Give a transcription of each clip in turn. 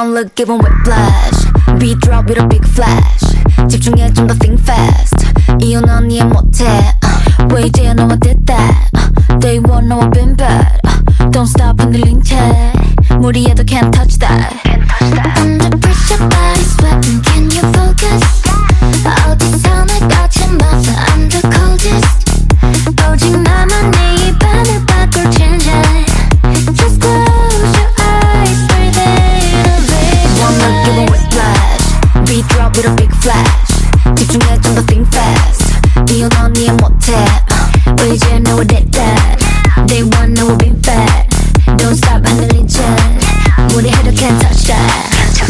One look give 'em whiplash. Beat drop with a big flash. 집중해 좀 더 think fast. 이유는 넌 이해 못해. 왜 이제야 너와 did that. Day one 너와 been bad. Don't stop 흔들린 채 무리해도 can't touch that. Under pressure body sweating can you focus. 어디서 날 거침없어 I'm the coldest. 오직 나만 네 입안을 바꿀 change it. Just close your eyes breathe in a vision. One look give 'em whiplash. Beat drop with a big flash. 집중해 좀 더 think fast. 이유는 넌 이해 못해. 왜 이제야 너와 did that. Day one 너와 been bad. Don't stop 흔들린 채 무리해도 can't touch that.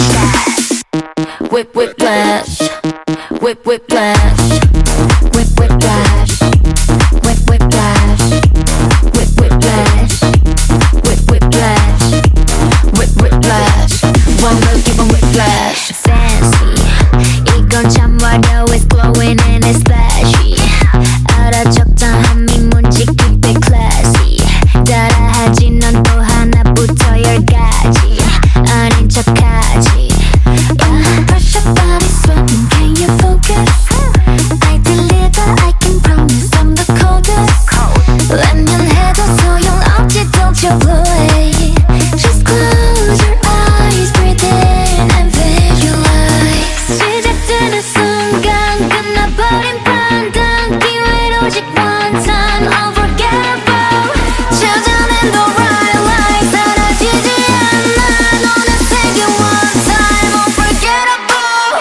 Whip whiplash. Whip whiplash. Whip whiplash. Whip whiplash. Whip whiplash. Whip whiplash. Whip whiplash. One look give 'em whiplash. Fancy 이건 참 어려워 it's glowing and it's flashy. 알아 적당한 미문지 keep it classy. 따라하지 넌 또 하나부터 열까지 아닌 척하지. Under pressure body sweating can you focus. I deliver I can promise I'm the coldest. 외면해도 소용없지 don't you blow away. Just close your eyes breathe in and visualize. 시작되는 순간 끝나버린 판단 기회는 오직 one time unforgettable. 찾아낸 the right light 사라지지 않아 너는 세계 one time unforgettable.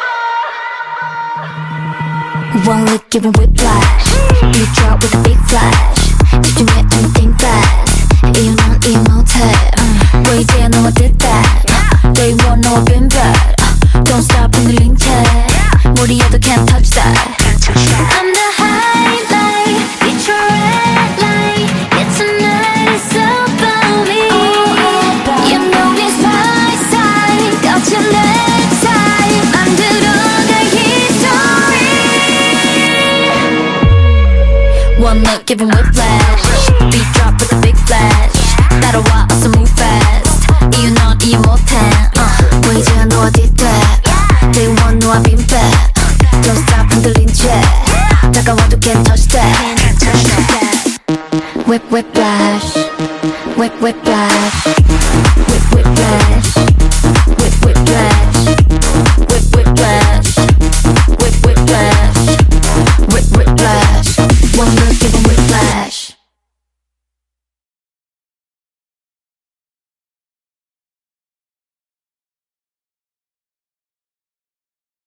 One look give 'em whiplash. Beat drop with a big flash. 집중해 좀 think fast. 이유는 넌 이해 못해. 왜 이제야 너와 did that. Day one 너와 been bad. Don't stop 흔들린 채 무리해도 can't touch that. I'm the highlight, it's your red light. It's tonight, it's about me. You know it's my side, 거친 내 side. 만들어갈 history. One look give 'em whiplash. Beat drop with a big flash. 따라와 어서 move fast. 이유는 넌 이해 못해. 왜 이제야 너와 did that. Day one 너와 been bad. Don't stop 흔들린 채 다가와도 can't touch that. Whip whiplash. Whip whiplash.